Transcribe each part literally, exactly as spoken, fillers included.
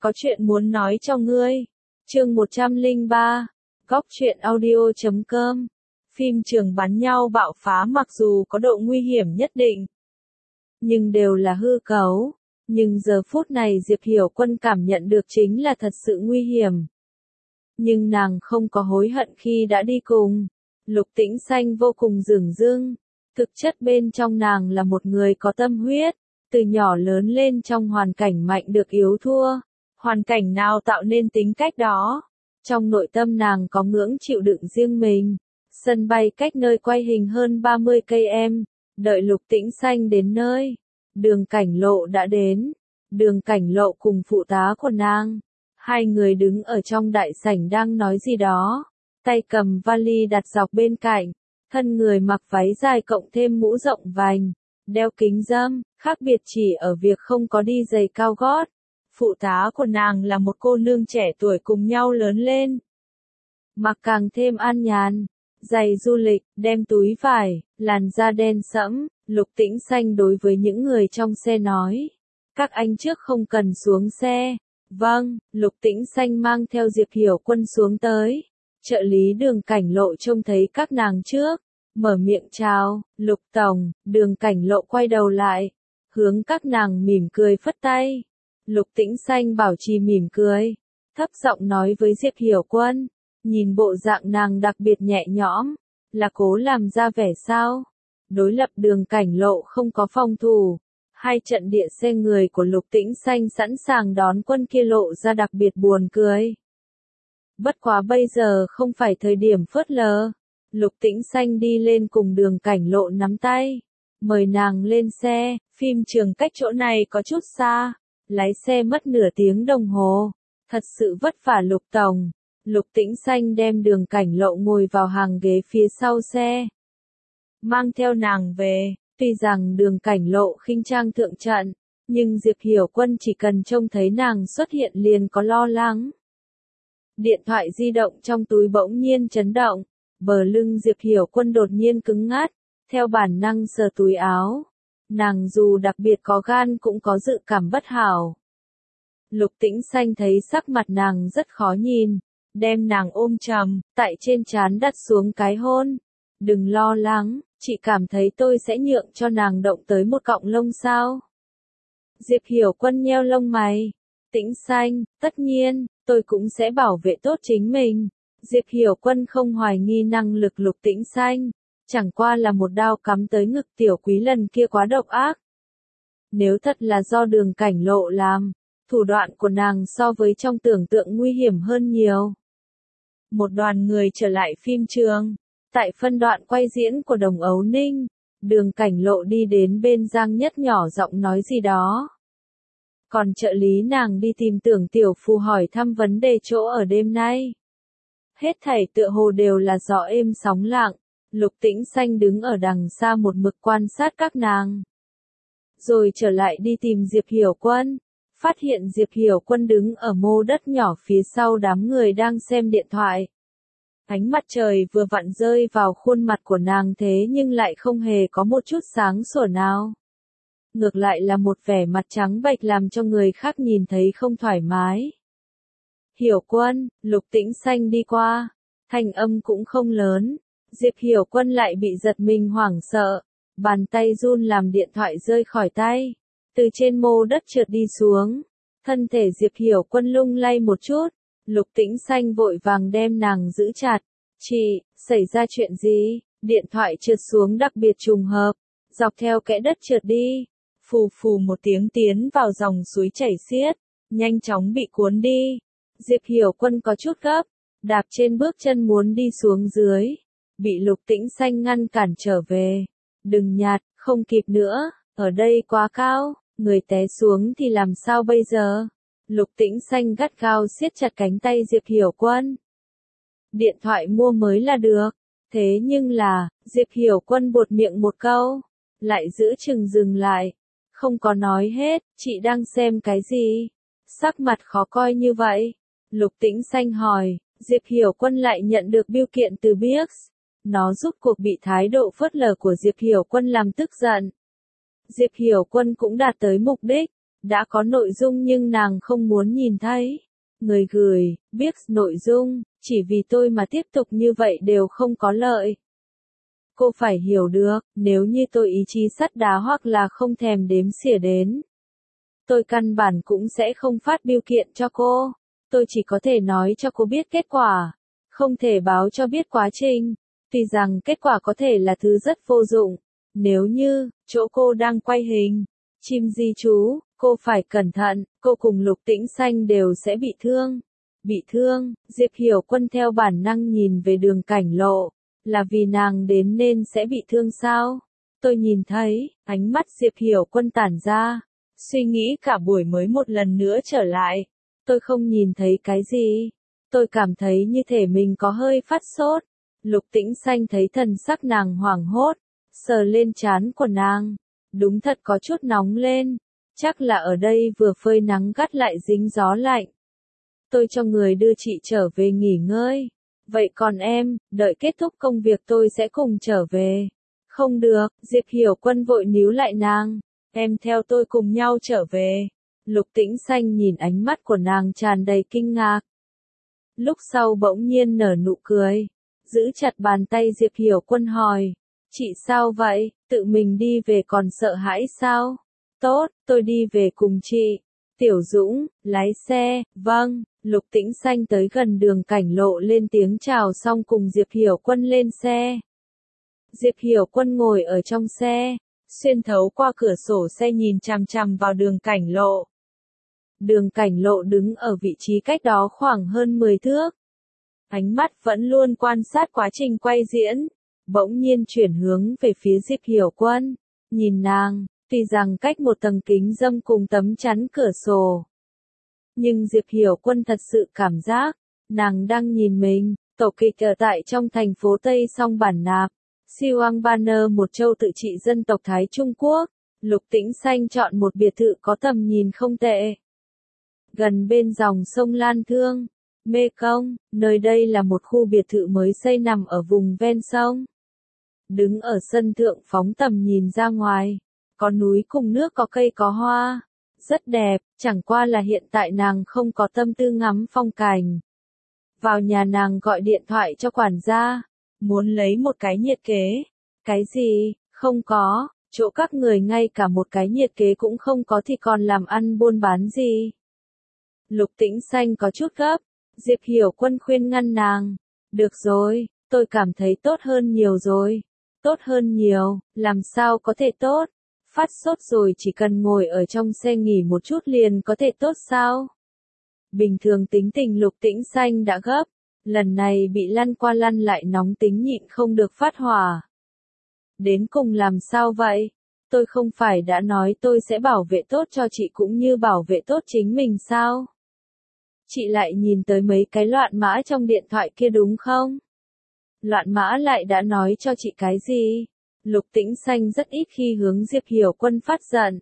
có chuyện muốn nói cho ngươi. Chương một trăm lẻ ba, góc truyện audio chấm com. Phim trường bắn nhau bạo phá mặc dù có độ nguy hiểm nhất định, nhưng đều là hư cấu. Nhưng giờ phút này Diệp Hiểu Quân cảm nhận được chính là thật sự nguy hiểm. Nhưng nàng không có hối hận khi đã đi cùng. Lục Tĩnh Xanh vô cùng dửng dưng. Thực chất bên trong nàng là một người có tâm huyết. Từ nhỏ lớn lên trong hoàn cảnh mạnh được yếu thua. Hoàn cảnh nào tạo nên tính cách đó? Trong nội tâm nàng có ngưỡng chịu đựng riêng mình. Sân bay cách nơi quay hình hơn ba mươi cây em. Đợi Lục Tĩnh Xanh đến nơi. Đường Cảnh Lộ đã đến. Đường Cảnh Lộ cùng phụ tá của nàng. Hai người đứng ở trong đại sảnh đang nói gì đó. Tay cầm vali đặt dọc bên cạnh. Thân người mặc váy dài cộng thêm mũ rộng vành. Đeo kính râm, khác biệt chỉ ở việc không có đi giày cao gót. Phụ tá của nàng là một cô nương trẻ tuổi cùng nhau lớn lên. Mặc càng thêm an nhàn. Giày du lịch, đem túi vải, làn da đen sẫm. Lục Tĩnh Xanh đối với những người trong xe nói. Các anh trước không cần xuống xe. Vâng, Lục Tĩnh Xanh mang theo Diệp Hiểu Quân xuống tới. Trợ lý Đường Cảnh Lộ trông thấy các nàng trước. Mở miệng chào, Lục Tổng. Đường Cảnh Lộ quay đầu lại. Hướng các nàng mỉm cười phất tay. Lục Tĩnh Xanh bảo trì mỉm cười. Thấp giọng nói với Diệp Hiểu Quân. Nhìn bộ dạng nàng đặc biệt nhẹ nhõm. Là cố làm ra vẻ sao? Đối lập Đường Cảnh Lộ không có phòng thủ. Hai trận địa xe người của Lục Tĩnh Xanh sẵn sàng đón quân kia lộ ra đặc biệt buồn cười. Bất quá bây giờ không phải thời điểm phớt lờ. Lục Tĩnh Xanh đi lên cùng Đường Cảnh Lộ nắm tay. Mời nàng lên xe, phim trường cách chỗ này có chút xa. Lái xe mất nửa tiếng đồng hồ. Thật sự vất vả Lục Tổng. Lục Tĩnh Xanh đem Đường Cảnh Lộ ngồi vào hàng ghế phía sau xe. Mang theo nàng về, tuy rằng Đường Cảnh Lộ khinh trang thượng trận, nhưng Diệp Hiểu Quân chỉ cần trông thấy nàng xuất hiện liền có lo lắng. Điện thoại di động trong túi bỗng nhiên chấn động, bờ lưng Diệp Hiểu Quân đột nhiên cứng ngắt, theo bản năng sờ túi áo. Nàng dù đặc biệt có gan cũng có dự cảm bất hảo. Lục Tĩnh Xanh thấy sắc mặt nàng rất khó nhìn, đem nàng ôm chầm, tại trên trán đặt xuống cái hôn. Đừng lo lắng, chị cảm thấy tôi sẽ nhượng cho nàng động tới một cọng lông sao? Diệp Hiểu Quân nheo lông mày. Tĩnh Xanh, tất nhiên, tôi cũng sẽ bảo vệ tốt chính mình. Diệp Hiểu Quân không hoài nghi năng lực Lục Tĩnh Xanh. Chẳng qua là một đao cắm tới ngực tiểu quý lần kia quá độc ác. Nếu thật là do Đường Cảnh Lộ làm, thủ đoạn của nàng so với trong tưởng tượng nguy hiểm hơn nhiều. Một đoàn người trở lại phim trường. Tại phân đoạn quay diễn của Đồng Ấu Ninh, Đường Cảnh Lộ đi đến bên Giang Nhất nhỏ giọng nói gì đó. Còn trợ lý nàng đi tìm Tưởng Tiểu Phù hỏi thăm vấn đề chỗ ở đêm nay. Hết thảy tựa hồ đều là gió êm sóng lặng. Lục Tĩnh Xanh đứng ở đằng xa một mực quan sát các nàng. Rồi trở lại đi tìm Diệp Hiểu Quân. Phát hiện Diệp Hiểu Quân đứng ở mô đất nhỏ phía sau đám người đang xem điện thoại. Ánh mặt trời vừa vặn rơi vào khuôn mặt của nàng thế nhưng lại không hề có một chút sáng sủa nào. Ngược lại là một vẻ mặt trắng bệch làm cho người khác nhìn thấy không thoải mái. Hiểu Quân, Lục Tĩnh Xanh đi qua. Thanh âm cũng không lớn. Diệp Hiểu Quân lại bị giật mình hoảng sợ. Bàn tay run làm điện thoại rơi khỏi tay. Từ trên mô đất trượt đi xuống. Thân thể Diệp Hiểu Quân lung lay một chút. Lục Tĩnh Xanh vội vàng đem nàng giữ chặt. Chị, xảy ra chuyện gì? Điện thoại trượt xuống đặc biệt trùng hợp. Dọc theo kẽ đất trượt đi. Phù phù một tiếng tiến vào dòng suối chảy xiết. Nhanh chóng bị cuốn đi. Diệp Hiểu Quân có chút gấp. Đạp trên bước chân muốn đi xuống dưới. Bị Lục Tĩnh Xanh ngăn cản trở về. Đừng nhạt, không kịp nữa. Ở đây quá cao. Người té xuống thì làm sao bây giờ? Lục Tĩnh Xanh gắt gao siết chặt cánh tay Diệp Hiểu Quân. Điện thoại mua mới là được. Thế nhưng là, Diệp Hiểu Quân buột miệng một câu. Lại giữ chừng dừng lại. Không có nói hết, chị đang xem cái gì? Sắc mặt khó coi như vậy. Lục Tĩnh Xanh hỏi, Diệp Hiểu Quân lại nhận được bưu kiện từ Bix. Nó giúp cuộc bị thái độ phớt lờ của Diệp Hiểu Quân làm tức giận. Diệp Hiểu Quân cũng đạt tới mục đích. Đã có nội dung nhưng nàng không muốn nhìn thấy. Người gửi, biết nội dung, chỉ vì tôi mà tiếp tục như vậy đều không có lợi. Cô phải hiểu được, nếu như tôi ý chí sắt đá hoặc là không thèm đếm xỉa đến, tôi căn bản cũng sẽ không phát biêu kiện cho cô. Tôi chỉ có thể nói cho cô biết kết quả, không thể báo cho biết quá trình. Tuy rằng kết quả có thể là thứ rất vô dụng. Nếu như, chỗ cô đang quay hình, chim di trú, cô phải cẩn thận, cô cùng Lục Tĩnh Xanh đều sẽ bị thương. Bị thương, Diệp Hiểu Quân theo bản năng nhìn về Đường Cảnh Lộ, là vì nàng đến nên sẽ bị thương sao? Tôi nhìn thấy, ánh mắt Diệp Hiểu Quân tản ra, suy nghĩ cả buổi mới một lần nữa trở lại. Tôi không nhìn thấy cái gì. Tôi cảm thấy như thể mình có hơi phát sốt. Lục Tĩnh Xanh thấy thần sắc nàng hoảng hốt, sờ lên trán của nàng. Đúng thật có chút nóng lên. Chắc là ở đây vừa phơi nắng gắt lại dính gió lạnh. Tôi cho người đưa chị trở về nghỉ ngơi. Vậy còn em, đợi kết thúc công việc tôi sẽ cùng trở về. Không được, Diệp Hiểu Quân vội níu lại nàng. Em theo tôi cùng nhau trở về. Lục Tĩnh Xanh nhìn ánh mắt của nàng tràn đầy kinh ngạc. Lúc sau bỗng nhiên nở nụ cười. Giữ chặt bàn tay Diệp Hiểu Quân hỏi. Chị sao vậy, tự mình đi về còn sợ hãi sao? Tốt, tôi đi về cùng chị. Tiểu Dũng, lái xe, vâng. Lục Tĩnh Xanh tới gần Đường Cảnh Lộ lên tiếng chào xong cùng Diệp Hiểu Quân lên xe. Diệp Hiểu Quân ngồi ở trong xe, xuyên thấu qua cửa sổ xe nhìn chằm chằm vào Đường Cảnh Lộ. Đường Cảnh Lộ đứng ở vị trí cách đó khoảng hơn mười thước. Ánh mắt vẫn luôn quan sát quá trình quay diễn, bỗng nhiên chuyển hướng về phía Diệp Hiểu Quân, nhìn nàng, tuy rằng cách một tầng kính râm cùng tấm chắn cửa sổ. Nhưng Diệp Hiểu Quân thật sự cảm giác, nàng đang nhìn mình. Tổ kịch ở tại trong thành phố Tây Song Bản Nạp, Siwang Banner, một châu tự trị dân tộc Thái Trung Quốc. Lục Tĩnh Xanh chọn một biệt thự có tầm nhìn không tệ, gần bên dòng sông Lan Thương, Mê Công. Nơi đây là một khu biệt thự mới xây nằm ở vùng ven sông. Đứng ở sân thượng phóng tầm nhìn ra ngoài, có núi cùng nước, có cây có hoa, rất đẹp, chẳng qua là hiện tại nàng không có tâm tư ngắm phong cảnh. Vào nhà nàng gọi điện thoại cho quản gia, muốn lấy một cái nhiệt kế. Cái gì, không có, chỗ các người ngay cả một cái nhiệt kế cũng không có thì còn làm ăn buôn bán gì. Lục Tĩnh Xanh có chút gấp, Diệp Hiểu Quân khuyên ngăn nàng. Được rồi, tôi cảm thấy tốt hơn nhiều rồi. Tốt hơn nhiều, làm sao có thể tốt? Phát sốt rồi chỉ cần ngồi ở trong xe nghỉ một chút liền có thể tốt sao? Bình thường tính tình Lục Tĩnh Xanh đã gấp, lần này bị lăn qua lăn lại nóng tính nhịn không được phát hỏa. Đến cùng làm sao vậy? Tôi không phải đã nói tôi sẽ bảo vệ tốt cho chị cũng như bảo vệ tốt chính mình sao? Chị lại nhìn tới mấy cái loạn mã trong điện thoại kia đúng không? Loạn mã lại đã nói cho chị cái gì? Lục Tĩnh Xanh rất ít khi hướng Diệp Hiểu Quân phát giận.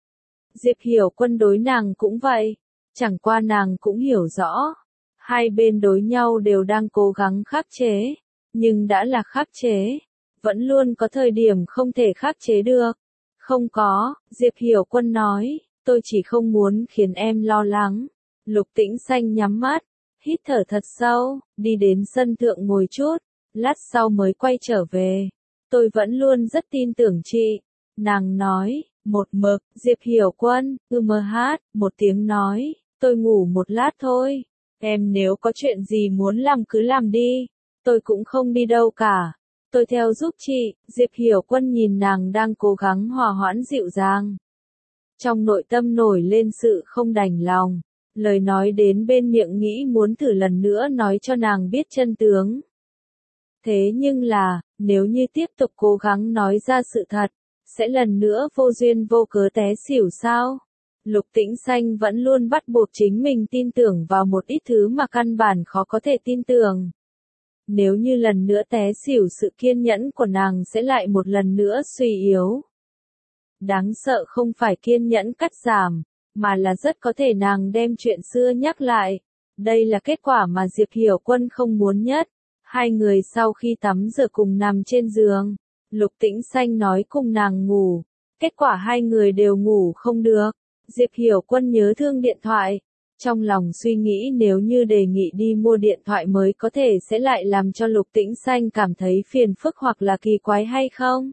Diệp Hiểu Quân đối nàng cũng vậy, chẳng qua nàng cũng hiểu rõ. Hai bên đối nhau đều đang cố gắng khắc chế, nhưng đã là khắc chế, vẫn luôn có thời điểm không thể khắc chế được. Không có, Diệp Hiểu Quân nói, tôi chỉ không muốn khiến em lo lắng. Lục Tĩnh Xanh nhắm mắt, hít thở thật sâu, đi đến sân thượng ngồi chút, lát sau mới quay trở về. Tôi vẫn luôn rất tin tưởng chị. Nàng nói, một mực, Diệp Hiểu Quân, ư mơ hát, một tiếng nói, tôi ngủ một lát thôi. Em nếu có chuyện gì muốn làm cứ làm đi, tôi cũng không đi đâu cả. Tôi theo giúp chị. Diệp Hiểu Quân nhìn nàng đang cố gắng hòa hoãn dịu dàng. Trong nội tâm nổi lên sự không đành lòng. Lời nói đến bên miệng nghĩ muốn thử lần nữa nói cho nàng biết chân tướng. Thế nhưng là, nếu như tiếp tục cố gắng nói ra sự thật, sẽ lần nữa vô duyên vô cớ té xỉu sao? Lục Tĩnh Xanh vẫn luôn bắt buộc chính mình tin tưởng vào một ít thứ mà căn bản khó có thể tin tưởng. Nếu như lần nữa té xỉu, sự kiên nhẫn của nàng sẽ lại một lần nữa suy yếu. Đáng sợ không phải kiên nhẫn cắt giảm, mà là rất có thể nàng đem chuyện xưa nhắc lại. Đây là kết quả mà Diệp Hiểu Quân không muốn nhất. Hai người sau khi tắm rửa cùng nằm trên giường, Lục Tĩnh Xanh nói cùng nàng ngủ. Kết quả hai người đều ngủ không được. Diệp Hiểu Quân nhớ thương điện thoại. Trong lòng suy nghĩ nếu như đề nghị đi mua điện thoại mới có thể sẽ lại làm cho Lục Tĩnh Xanh cảm thấy phiền phức hoặc là kỳ quái hay không?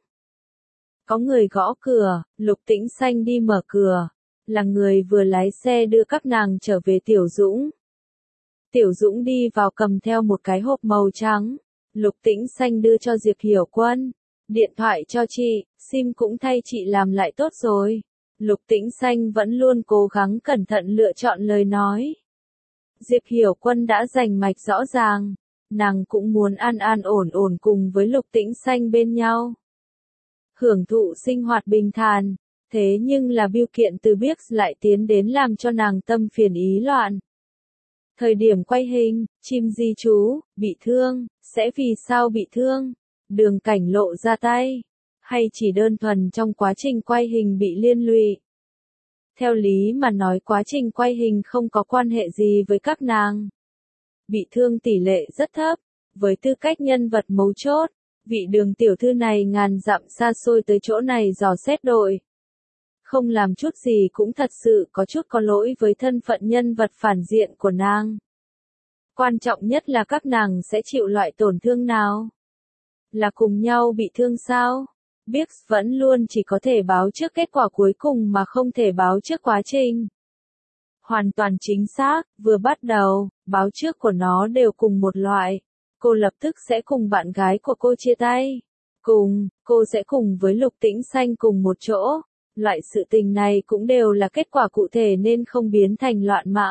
Có người gõ cửa, Lục Tĩnh Xanh đi mở cửa. Là người vừa lái xe đưa các nàng trở về Tiểu Dũng. Tiểu Dũng đi vào cầm theo một cái hộp màu trắng. Lục Tĩnh Xanh đưa cho Diệp Hiểu Quân. Điện thoại cho chị, sim cũng thay chị làm lại tốt rồi. Lục Tĩnh Xanh vẫn luôn cố gắng cẩn thận lựa chọn lời nói. Diệp Hiểu Quân đã rành mạch rõ ràng. Nàng cũng muốn an an ổn ổn cùng với Lục Tĩnh Xanh bên nhau. Hưởng thụ sinh hoạt bình thản. Thế nhưng là bưu kiện từ Biếc lại tiến đến làm cho nàng tâm phiền ý loạn. Thời điểm quay hình, chim di chú, bị thương, sẽ vì sao bị thương? Đường Cảnh lộ ra tay. Hay chỉ đơn thuần trong quá trình quay hình bị liên lụy? Theo lý mà nói quá trình quay hình không có quan hệ gì với các nàng. Bị thương tỷ lệ rất thấp. Với tư cách nhân vật mấu chốt, vị Đường tiểu thư này ngàn dặm xa xôi tới chỗ này dò xét đội. Không làm chút gì cũng thật sự có chút có lỗi với thân phận nhân vật phản diện của nàng. Quan trọng nhất là các nàng sẽ chịu loại tổn thương nào? Là cùng nhau bị thương sao? Biếc vẫn luôn chỉ có thể báo trước kết quả cuối cùng mà không thể báo trước quá trình. Hoàn toàn chính xác, vừa bắt đầu, báo trước của nó đều cùng một loại. Cô lập tức sẽ cùng bạn gái của cô chia tay. Cùng, cô sẽ cùng với Lục Tĩnh Xanh cùng một chỗ. Loại sự tình này cũng đều là kết quả cụ thể nên không biến thành loạn mã.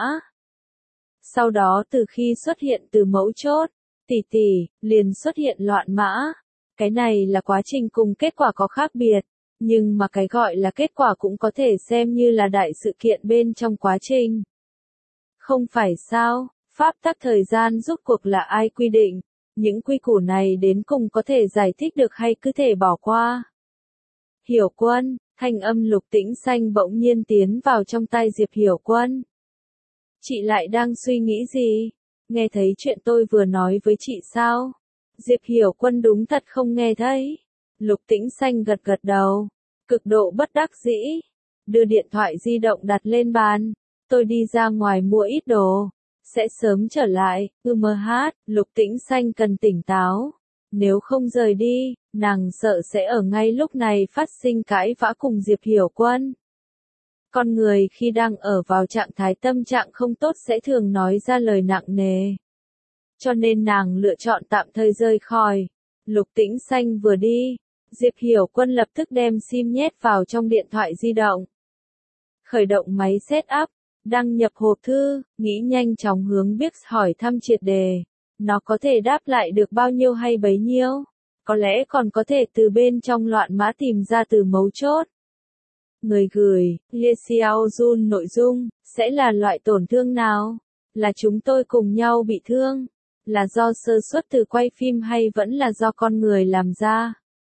Sau đó từ khi xuất hiện từ mấu chốt, tỷ tỷ, liền xuất hiện loạn mã. Cái này là quá trình cùng kết quả có khác biệt, nhưng mà cái gọi là kết quả cũng có thể xem như là đại sự kiện bên trong quá trình. Không phải sao, pháp tắc thời gian rốt cuộc là ai quy định, những quy củ này đến cùng có thể giải thích được hay cứ thể bỏ qua. Hiểu Quân, thanh âm Lục Tĩnh Xanh bỗng nhiên tiến vào trong tai Diệp Hiểu Quân. Chị lại đang suy nghĩ gì? Nghe thấy chuyện tôi vừa nói với chị sao? Diệp Hiểu Quân đúng thật không nghe thấy. Lục Tĩnh Xanh gật gật đầu, cực độ bất đắc dĩ. Đưa điện thoại di động đặt lên bàn. Tôi đi ra ngoài mua ít đồ. Sẽ sớm trở lại, ư mơ hát, Lục Tĩnh Xanh cần tỉnh táo. Nếu không rời đi, nàng sợ sẽ ở ngay lúc này phát sinh cãi vã cùng Diệp Hiểu Quân. Con người khi đang ở vào trạng thái tâm trạng không tốt sẽ thường nói ra lời nặng nề. Cho nên nàng lựa chọn tạm thời rời khỏi. Lục Tĩnh Xanh vừa đi, Diệp Hiểu Quân lập tức đem sim nhét vào trong điện thoại di động. Khởi động máy set up, đăng nhập hộp thư, nghĩ nhanh chóng hướng Biếc hỏi thăm triệt đề. Nó có thể đáp lại được bao nhiêu hay bấy nhiêu? Có lẽ còn có thể từ bên trong loạn mã tìm ra từ mấu chốt. Người gửi, Lia Xiao Jun nội dung, sẽ là loại tổn thương nào? Là chúng tôi cùng nhau bị thương? Là do sơ suất từ quay phim hay vẫn là do con người làm ra?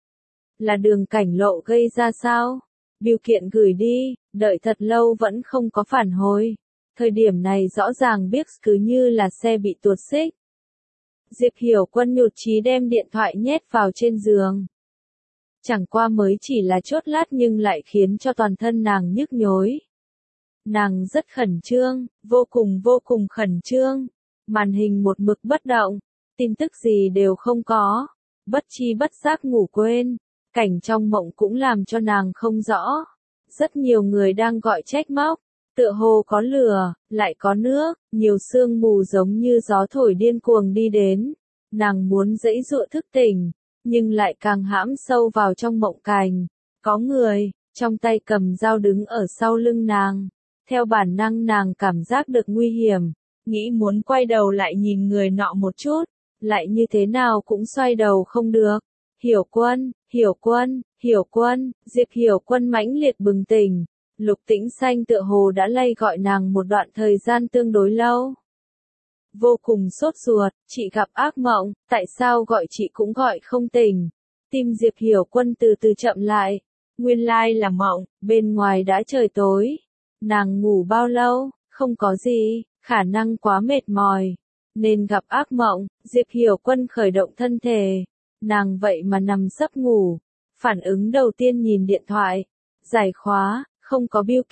Là Đường Cảnh lộ gây ra sao? Bưu kiện gửi đi, đợi thật lâu vẫn không có phản hồi. Thời điểm này rõ ràng Biếc cứ như là xe bị tuột xích. Diệp Hiểu Quân nhụt chí đem điện thoại nhét vào trên giường. Chẳng qua mới chỉ là chốt lát nhưng lại khiến cho toàn thân nàng nhức nhối. Nàng rất khẩn trương, vô cùng vô cùng khẩn trương. Màn hình một mực bất động, tin tức gì đều không có. Bất chi bất giác ngủ quên, cảnh trong mộng cũng làm cho nàng không rõ. Rất nhiều người đang gọi trách móc, tựa hồ có lửa, lại có nước, nhiều sương mù giống như gió thổi điên cuồng đi đến. Nàng muốn giãy giụa thức tỉnh, nhưng lại càng hãm sâu vào trong mộng cảnh. Có người, trong tay cầm dao đứng ở sau lưng nàng. Theo bản năng nàng cảm giác được nguy hiểm, nghĩ muốn quay đầu lại nhìn người nọ một chút, lại như thế nào cũng xoay đầu không được. Hiểu Quân, Hiểu Quân, Hiểu Quân, Diệp Hiểu Quân mãnh liệt bừng tỉnh. Lục Tĩnh Xanh tựa hồ đã lay gọi nàng một đoạn thời gian tương đối lâu. Vô cùng sốt ruột, chị gặp ác mộng, tại sao gọi chị cũng gọi không tỉnh. Tim Diệp Hiểu Quân từ từ chậm lại. Nguyên lai là mộng, bên ngoài đã trời tối. Nàng ngủ bao lâu, không có gì, khả năng quá mệt mỏi. Nên gặp ác mộng, Diệp Hiểu Quân khởi động thân thể. Nàng vậy mà nằm sấp ngủ. Phản ứng đầu tiên nhìn điện thoại. Giải khóa, không có bưu kiện,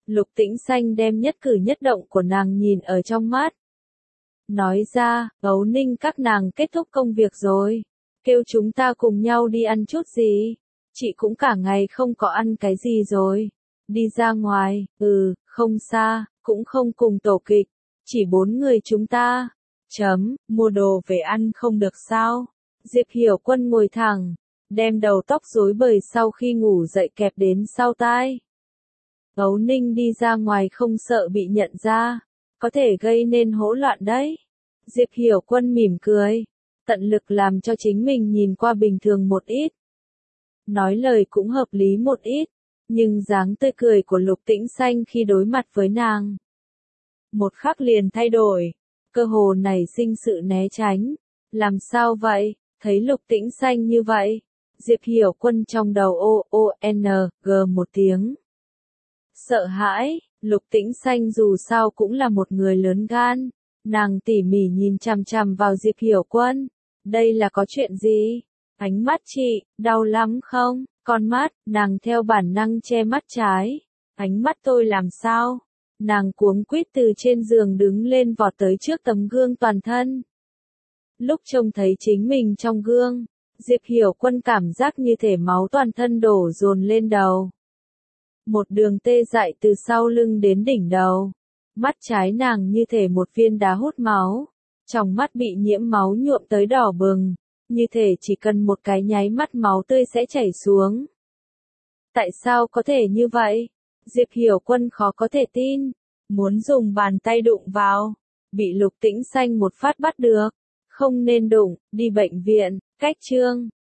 Lục Tĩnh Xanh đem nhất cử nhất động của nàng nhìn ở trong mắt. Nói ra, Ấu Ninh các nàng kết thúc công việc rồi. Kêu chúng ta cùng nhau đi ăn chút gì. Chị cũng cả ngày không có ăn cái gì rồi. Đi ra ngoài, ừ, không xa, cũng không cùng tổ kịch. Chỉ bốn người chúng ta. Chấm, mua đồ về ăn không được sao. Diệp Hiểu Quân ngồi thẳng, đem đầu tóc rối bời sau khi ngủ dậy kẹp đến sau tai. Ấu Ninh đi ra ngoài không sợ bị nhận ra, có thể gây nên hỗn loạn đấy. Diệp Hiểu Quân mỉm cười, tận lực làm cho chính mình nhìn qua bình thường một ít. Nói lời cũng hợp lý một ít, nhưng dáng tươi cười của Lục Tĩnh Xanh khi đối mặt với nàng. Một khắc liền thay đổi, cơ hồ nảy sinh sự né tránh. Làm sao vậy, thấy Lục Tĩnh Xanh như vậy? Diệp Hiểu Quân trong đầu o o n g một tiếng. Sợ hãi, Lục Tĩnh Xanh dù sao cũng là một người lớn gan. Nàng tỉ mỉ nhìn chằm chằm vào Diệp Hiểu Quân. Đây là có chuyện gì? Ánh mắt chị, đau lắm không? Con mắt, nàng theo bản năng che mắt trái. Ánh mắt tôi làm sao? Nàng cuống quýt từ trên giường đứng lên vọt tới trước tấm gương toàn thân. Lúc trông thấy chính mình trong gương, Diệp Hiểu Quân cảm giác như thể máu toàn thân đổ dồn lên đầu. Một đường tê dại từ sau lưng đến đỉnh đầu. Mắt trái nàng như thể một viên đá hút máu. Trong mắt bị nhiễm máu nhuộm tới đỏ bừng. Như thể chỉ cần một cái nháy mắt máu tươi sẽ chảy xuống. Tại sao có thể như vậy? Diệp Hiểu Quân khó có thể tin. Muốn dùng bàn tay đụng vào. Bị Lục Tĩnh Xanh một phát bắt được. Không nên đụng, đi bệnh viện, cách chương.